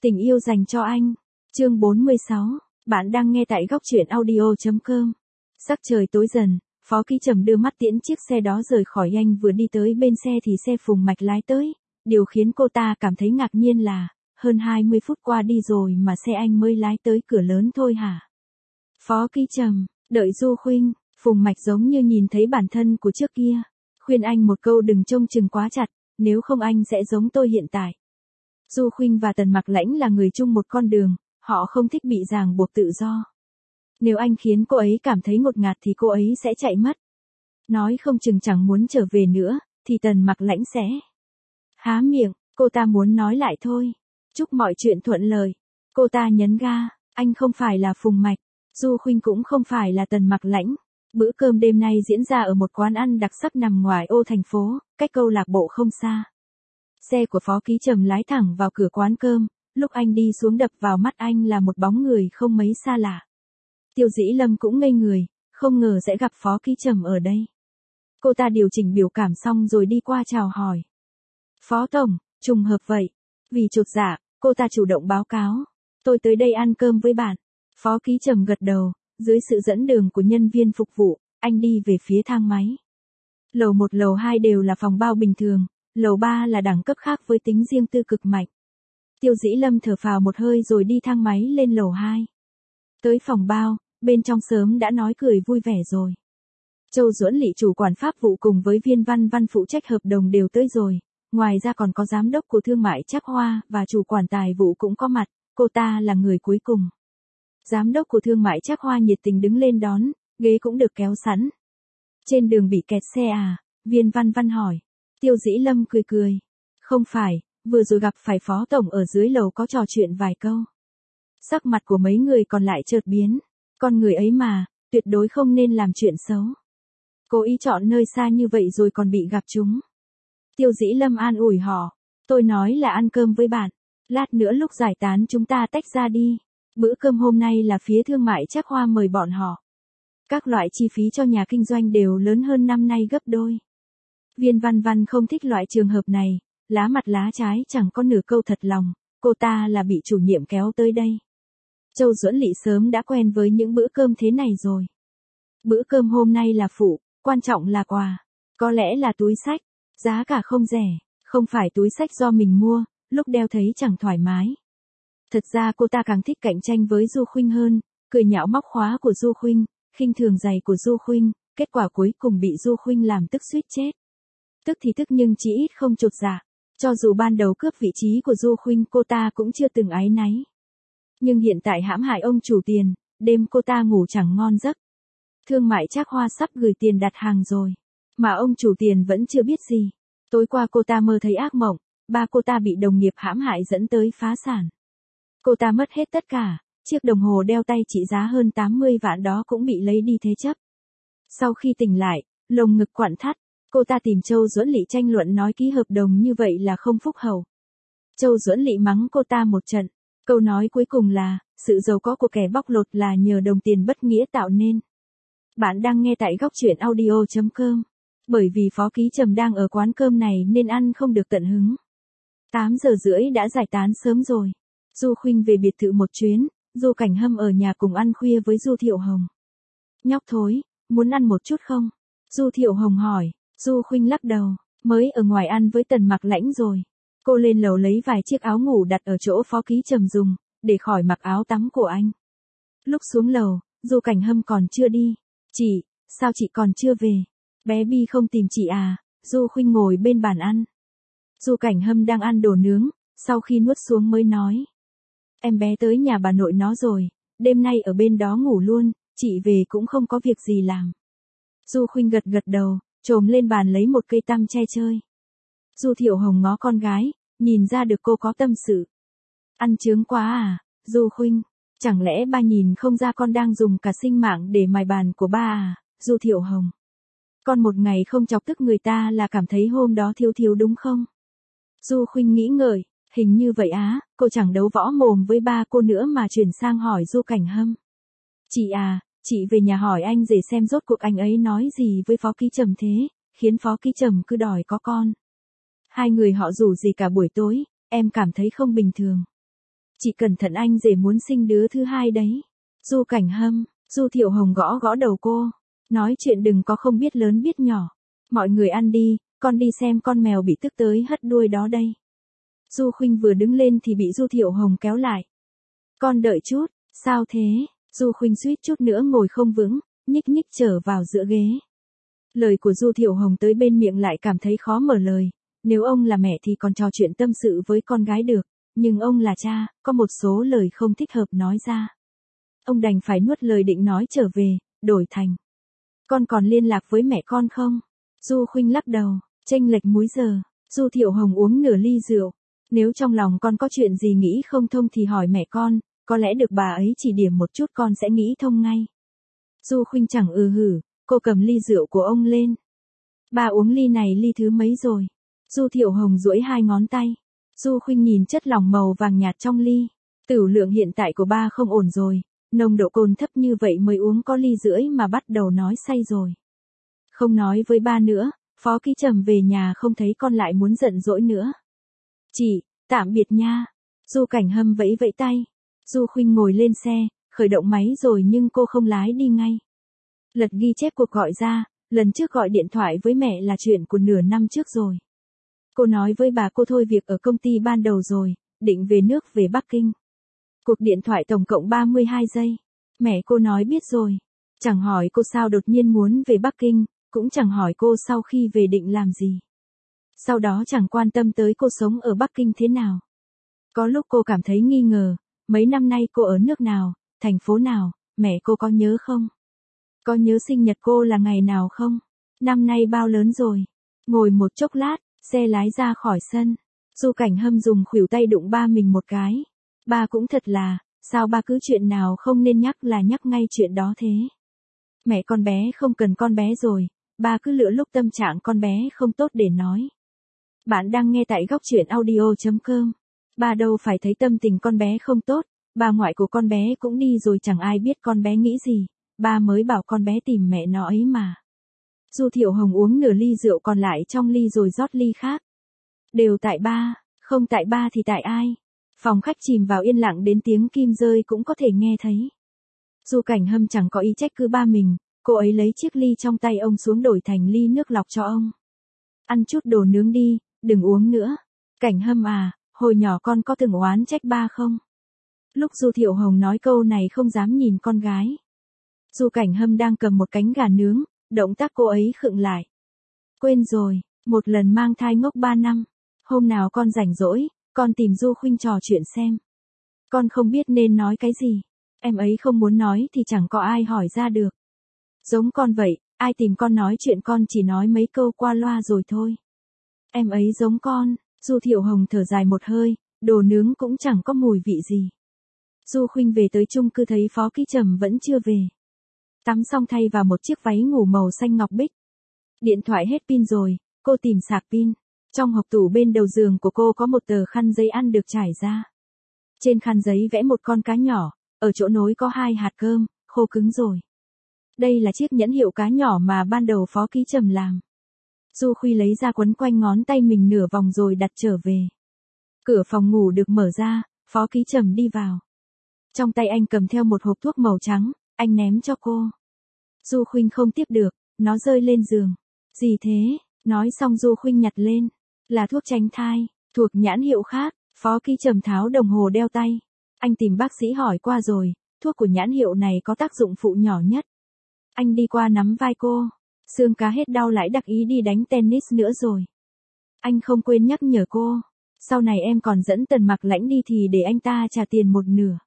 Tình yêu dành cho anh. Chương 46. Bạn đang nghe tại góc truyện audio.com. Sắc trời tối dần, Phó Ký Trầm đưa mắt tiễn chiếc xe đó rời khỏi. Anh vừa đi tới bên xe thì xe Phùng Mạch lái tới. Điều khiến cô ta cảm thấy ngạc nhiên là, hơn 20 phút qua đi rồi mà xe anh mới lái tới cửa lớn thôi hả? Phó Ký Trầm, đợi Du Khuynh. Phùng Mạch giống như nhìn thấy bản thân của trước kia. Khuyên anh một câu đừng trông chừng quá chặt, nếu không anh sẽ giống tôi hiện tại. Du Khuynh và Tần Mặc Lãnh là người chung một con đường, họ không thích bị ràng buộc tự do. Nếu anh khiến cô ấy cảm thấy ngột ngạt thì cô ấy sẽ chạy mất. Nói không chừng chẳng muốn trở về nữa, thì Tần Mặc Lãnh sẽ há miệng, cô ta muốn nói lại thôi. Chúc mọi chuyện thuận lợi. Cô ta nhấn ga, anh không phải là Phùng Mạch, Du Khuynh cũng không phải là Tần Mặc Lãnh. Bữa cơm đêm nay diễn ra ở một quán ăn đặc sắc nằm ngoài ô thành phố, cách câu lạc bộ không xa. Xe của Phó Ký Trầm lái thẳng vào cửa quán cơm, lúc anh đi xuống đập vào mắt anh là một bóng người không mấy xa lạ. Tiêu Dĩ Lâm cũng ngây người, không ngờ sẽ gặp Phó Ký Trầm ở đây. Cô ta điều chỉnh biểu cảm xong rồi đi qua chào hỏi. Phó Tổng, trùng hợp vậy. Vì chột dạ, cô ta chủ động báo cáo. Tôi tới đây ăn cơm với bạn. Phó Ký Trầm gật đầu, dưới sự dẫn đường của nhân viên phục vụ, anh đi về phía thang máy. Lầu 1 lầu 2 đều là phòng bao bình thường. Lầu 3 là đẳng cấp khác với tính riêng tư cực mạnh. Tiêu Dĩ Lâm thở phào một hơi rồi đi thang máy lên lầu 2. Tới phòng bao, bên trong sớm đã nói cười vui vẻ rồi. Châu Duẫn Lị chủ quản pháp vụ cùng với Viên Văn Văn phụ trách hợp đồng đều tới rồi. Ngoài ra còn có giám đốc của thương mại Trác Hoa và chủ quản tài vụ cũng có mặt, cô ta là người cuối cùng. Giám đốc của thương mại Trác Hoa nhiệt tình đứng lên đón, ghế cũng được kéo sẵn. Trên đường bị kẹt xe à? Viên Văn Văn hỏi. Tiêu Dĩ Lâm cười cười. Không phải, vừa rồi gặp phải Phó Tổng ở dưới lầu có trò chuyện vài câu. Sắc mặt của mấy người còn lại chợt biến. Con người ấy mà, tuyệt đối không nên làm chuyện xấu. Cố ý chọn nơi xa như vậy rồi còn bị gặp chúng. Tiêu Dĩ Lâm an ủi họ. Tôi nói là ăn cơm với bạn. Lát nữa lúc giải tán chúng ta tách ra đi. Bữa cơm hôm nay là phía thương mại Trác Hoa mời bọn họ. Các loại chi phí cho nhà kinh doanh đều lớn hơn năm nay gấp đôi. Viên Văn Văn không thích loại trường hợp này, lá mặt lá trái chẳng có nửa câu thật lòng, cô ta là bị chủ nhiệm kéo tới đây. Châu Duẫn Lị sớm đã quen với những bữa cơm thế này rồi. Bữa cơm hôm nay là phụ, quan trọng là quà. Có lẽ là túi xách, giá cả không rẻ, không phải túi xách do mình mua, lúc đeo thấy chẳng thoải mái. Thật ra cô ta càng thích cạnh tranh với Du Khuynh hơn, cười nhạo móc khóa của Du Khuynh, khinh thường giày của Du Khuynh, kết quả cuối cùng bị Du Khuynh làm tức suýt chết. Tức thì tức nhưng chí ít không chột dạ. Cho dù ban đầu cướp vị trí của Du Khuynh cô ta cũng chưa từng áy náy. Nhưng hiện tại hãm hại ông chủ tiền, đêm cô ta ngủ chẳng ngon giấc. Thương mại Trác Hoa sắp gửi tiền đặt hàng rồi. Mà ông chủ tiền vẫn chưa biết gì. Tối qua cô ta mơ thấy ác mộng, ba cô ta bị đồng nghiệp hãm hại dẫn tới phá sản. Cô ta mất hết tất cả, chiếc đồng hồ đeo tay trị giá hơn 80 vạn đó cũng bị lấy đi thế chấp. Sau khi tỉnh lại, lồng ngực quặn thắt. Cô ta tìm Châu Duẫn Lị tranh luận nói ký hợp đồng như vậy là không phúc hậu. Châu Duẫn Lị mắng cô ta một trận. Câu nói cuối cùng là, sự giàu có của kẻ bóc lột là nhờ đồng tiền bất nghĩa tạo nên. Bạn đang nghe tại góc truyện audio.com. Bởi vì Phó Ký Trầm đang ở quán cơm này nên ăn không được tận hứng. 8 giờ rưỡi đã giải tán sớm rồi. Du Khuynh về biệt thự một chuyến, Du Cảnh Hâm ở nhà cùng ăn khuya với Du Thiệu Hồng. Nhóc thối, muốn ăn một chút không? Du Thiệu Hồng hỏi. Du Khuynh lắc đầu, mới ở ngoài ăn với Tần Mặc Lãnh rồi. Cô lên lầu lấy vài chiếc áo ngủ đặt ở chỗ Phó Ký Trầm dùng, để khỏi mặc áo tắm của anh. Lúc xuống lầu, Du Cảnh Hâm còn chưa đi. Chị, sao chị còn chưa về? Bé Bi không tìm chị à? Du Khuynh ngồi bên bàn ăn. Du Cảnh Hâm đang ăn đồ nướng, sau khi nuốt xuống mới nói. Em bé tới nhà bà nội nó rồi, đêm nay ở bên đó ngủ luôn, chị về cũng không có việc gì làm. Du Khuynh gật gật đầu. Trồm lên bàn lấy một cây tăm che chơi. Du Thiệu Hồng ngó con gái, nhìn ra được cô có tâm sự. Ăn chướng quá à, Du Khuynh, chẳng lẽ ba nhìn không ra con đang dùng cả sinh mạng để mài bàn của ba à, Du Thiệu Hồng. Con một ngày không chọc tức người ta là cảm thấy hôm đó thiếu thiếu đúng không? Du Khuynh nghĩ ngợi, hình như vậy á, cô chẳng đấu võ mồm với ba cô nữa mà chuyển sang hỏi Du Cảnh Hâm. Chị à, chị về nhà hỏi anh rể xem rốt cuộc anh ấy nói gì với Phó Ký Trầm thế, khiến Phó Ký Trầm cứ đòi có con. Hai người họ rủ gì cả buổi tối, em cảm thấy không bình thường. Chị cẩn thận anh rể muốn sinh đứa thứ hai đấy. Du Cảnh Hâm, Du Thiệu Hồng gõ gõ đầu cô. Nói chuyện đừng có không biết lớn biết nhỏ. Mọi người ăn đi, con đi xem con mèo bị tức tới hất đuôi đó đây. Du Khuynh vừa đứng lên thì bị Du Thiệu Hồng kéo lại. Con đợi chút, sao thế? Du Khuynh suýt chút nữa ngồi không vững, nhích nhích trở vào giữa ghế. Lời của Du Thiệu Hồng tới bên miệng lại cảm thấy khó mở lời. Nếu ông là mẹ thì còn trò chuyện tâm sự với con gái được, nhưng ông là cha, có một số lời không thích hợp nói ra. Ông đành phải nuốt lời định nói trở về, đổi thành. Con còn liên lạc với mẹ con không? Du Khuynh lắc đầu, chênh lệch múi giờ. Du Thiệu Hồng uống nửa ly rượu. Nếu trong lòng con có chuyện gì nghĩ không thông thì hỏi mẹ con, có lẽ được bà ấy chỉ điểm một chút con sẽ nghĩ thông ngay. Du Khuynh chẳng hử, cô cầm ly rượu của ông lên. Bà uống ly này ly thứ mấy rồi? Du Thiệu Hồng duỗi hai ngón tay. Du Khuynh nhìn chất lỏng màu vàng nhạt trong ly. Tửu lượng hiện tại của ba không ổn rồi, nồng độ cồn thấp như vậy mới uống có ly rưỡi mà bắt đầu nói say rồi. Không nói với ba nữa, Phó Ký Trầm về nhà không thấy con lại muốn giận dỗi nữa. Chị, tạm biệt nha. Du Cảnh Hâm vẫy vẫy tay. Du Khuynh ngồi lên xe, khởi động máy rồi nhưng cô không lái đi ngay. Lật ghi chép cuộc gọi ra, lần trước gọi điện thoại với mẹ là chuyện của nửa năm trước rồi. Cô nói với bà cô thôi việc ở công ty ban đầu rồi, định về nước về Bắc Kinh. Cuộc điện thoại tổng cộng 32 giây. Mẹ cô nói biết rồi. Chẳng hỏi cô sao đột nhiên muốn về Bắc Kinh, cũng chẳng hỏi cô sau khi về định làm gì. Sau đó chẳng quan tâm tới cô sống ở Bắc Kinh thế nào. Có lúc cô cảm thấy nghi ngờ, mấy năm nay cô ở nước nào, thành phố nào, mẹ cô có nhớ không? Có nhớ sinh nhật cô là ngày nào không? Năm nay bao lớn rồi? Ngồi một chốc lát, xe lái ra khỏi sân. Du Cảnh Hâm dùng khuỷu tay đụng ba mình một cái. Ba cũng thật là, sao ba cứ chuyện nào không nên nhắc là nhắc ngay chuyện đó thế? Mẹ con bé không cần con bé rồi, ba cứ lựa lúc tâm trạng con bé không tốt để nói. Bạn đang nghe tại góc truyện audio.com. Ba đâu phải thấy tâm tình con bé không tốt, bà ngoại của con bé cũng đi rồi chẳng ai biết con bé nghĩ gì, ba mới bảo con bé tìm mẹ nó ấy mà. Du Thiệu Hồng uống nửa ly rượu còn lại trong ly rồi rót ly khác. Đều tại ba, không tại ba thì tại ai? Phòng khách chìm vào yên lặng đến tiếng kim rơi cũng có thể nghe thấy. Du Cảnh Hâm chẳng có ý trách cứ ba mình, cô ấy lấy chiếc ly trong tay ông xuống đổi thành ly nước lọc cho ông. Ăn chút đồ nướng đi, đừng uống nữa. Cảnh Hâm à, hồi nhỏ con có từng oán trách ba không? Lúc Du Thiệu Hồng nói câu này không dám nhìn con gái. Du Cảnh Hâm đang cầm một cánh gà nướng, động tác cô ấy khựng lại. Quên rồi, một lần mang thai ngốc 3 năm. Hôm nào con rảnh rỗi, con tìm Du Khuynh trò chuyện xem. Con không biết nên nói cái gì. Em ấy không muốn nói thì chẳng có ai hỏi ra được. Giống con vậy, ai tìm con nói chuyện con chỉ nói mấy câu qua loa rồi thôi. Em ấy giống con. Du Thiệu Hồng thở dài một hơi, đồ nướng cũng chẳng có mùi vị gì. Du Khuynh về tới chung cư thấy Phó Ký Trầm vẫn chưa về. Tắm xong thay vào một chiếc váy ngủ màu xanh ngọc bích. Điện thoại hết pin rồi, cô tìm sạc pin. Trong hộc tủ bên đầu giường của cô có một tờ khăn giấy ăn được trải ra. Trên khăn giấy vẽ một con cá nhỏ, ở chỗ nối có 2 hạt cơm, khô cứng rồi. Đây là chiếc nhẫn hiệu cá nhỏ mà ban đầu Phó Ký Trầm làm. Du Khuynh lấy ra quấn quanh ngón tay mình nửa vòng rồi đặt trở về. Cửa phòng ngủ được mở ra, Phó Ký Trầm đi vào. Trong tay anh cầm theo một hộp thuốc màu trắng, anh ném cho cô. Du Khuynh không tiếp được, nó rơi lên giường. Gì thế? Nói xong Du Khuynh nhặt lên. Là thuốc tránh thai, thuộc nhãn hiệu khác. Phó Ký Trầm tháo đồng hồ đeo tay. Anh tìm bác sĩ hỏi qua rồi, thuốc của nhãn hiệu này có tác dụng phụ nhỏ nhất. Anh đi qua nắm vai cô. Xương cá hết đau lại đặc ý đi đánh tennis nữa rồi. Anh không quên nhắc nhở cô. Sau này em còn dẫn Tần Mặc Lãnh đi thì để anh ta trả tiền một nửa.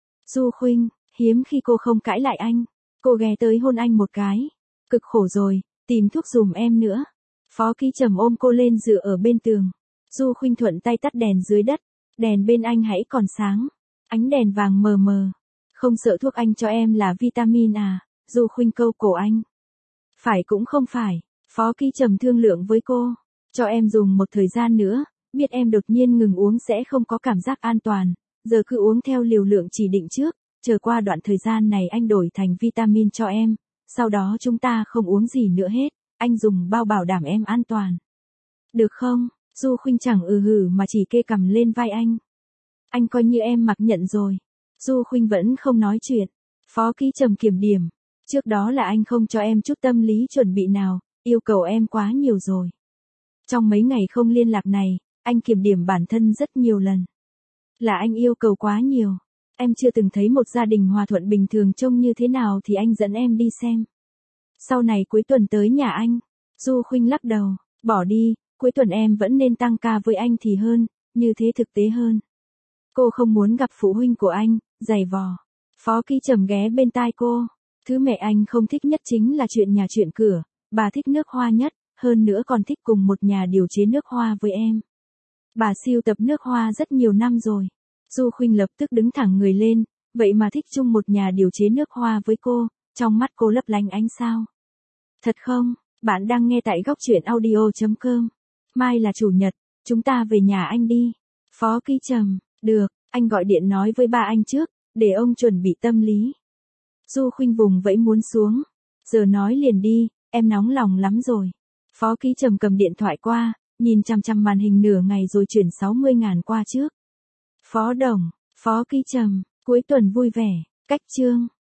Du Khuynh, hiếm khi cô không cãi lại anh. Cô ghé tới hôn anh một cái. Cực khổ rồi, tìm thuốc giùm em nữa. Phó Ký Trầm ôm cô lên dựa ở bên tường. Du Khuynh thuận tay tắt đèn dưới đất. Đèn bên anh hãy còn sáng. Ánh đèn vàng mờ mờ. Không sợ thuốc anh cho em là vitamin à? Du Khuynh câu cổ anh. Phải cũng không phải. Phó Ký Trầm thương lượng với cô. Cho em dùng một thời gian nữa. Biết em đột nhiên ngừng uống sẽ không có cảm giác an toàn. Giờ cứ uống theo liều lượng chỉ định trước. Chờ qua đoạn thời gian này anh đổi thành vitamin cho em. Sau đó chúng ta không uống gì nữa hết. Anh dùng bao bảo đảm em an toàn. Được không? Du Khuynh chẳng hử mà chỉ kê cằm lên vai anh. Anh coi như em mặc nhận rồi. Du Khuynh vẫn không nói chuyện. Phó Ký Trầm kiểm điểm. Trước đó là anh không cho em chút tâm lý chuẩn bị nào, yêu cầu em quá nhiều rồi. Trong mấy ngày không liên lạc này, anh kiểm điểm bản thân rất nhiều lần. Là anh yêu cầu quá nhiều. Em chưa từng thấy một gia đình hòa thuận bình thường trông như thế nào thì anh dẫn em đi xem. Sau này cuối tuần tới nhà anh. Du Khuynh lắc đầu, bỏ đi, cuối tuần em vẫn nên tăng ca với anh thì hơn, như thế thực tế hơn. Cô không muốn gặp phụ huynh của anh, giày vò. Phó Ký Trầm ghé bên tai cô. Thứ mẹ anh không thích nhất chính là chuyện nhà chuyện cửa, bà thích nước hoa nhất, hơn nữa còn thích cùng một nhà điều chế nước hoa với em. Bà sưu tập nước hoa rất nhiều năm rồi. Du Khuynh lập tức đứng thẳng người lên, vậy mà thích chung một nhà điều chế nước hoa với cô, trong mắt cô lấp lánh ánh sao. Thật không? Bạn đang nghe tại góc truyện audio.com. Mai là chủ nhật, chúng ta về nhà anh đi. Phó Ký Trầm, được, anh gọi điện nói với ba anh trước, để ông chuẩn bị tâm lý. Du Khuynh vùng vẫy muốn xuống. Giờ nói liền đi, em nóng lòng lắm rồi. Phó Ký Trầm cầm điện thoại qua, nhìn chằm chằm màn hình nửa ngày rồi chuyển 60.000 qua trước. Phó Đồng, Phó Ký Trầm, cuối tuần vui vẻ, cách chương.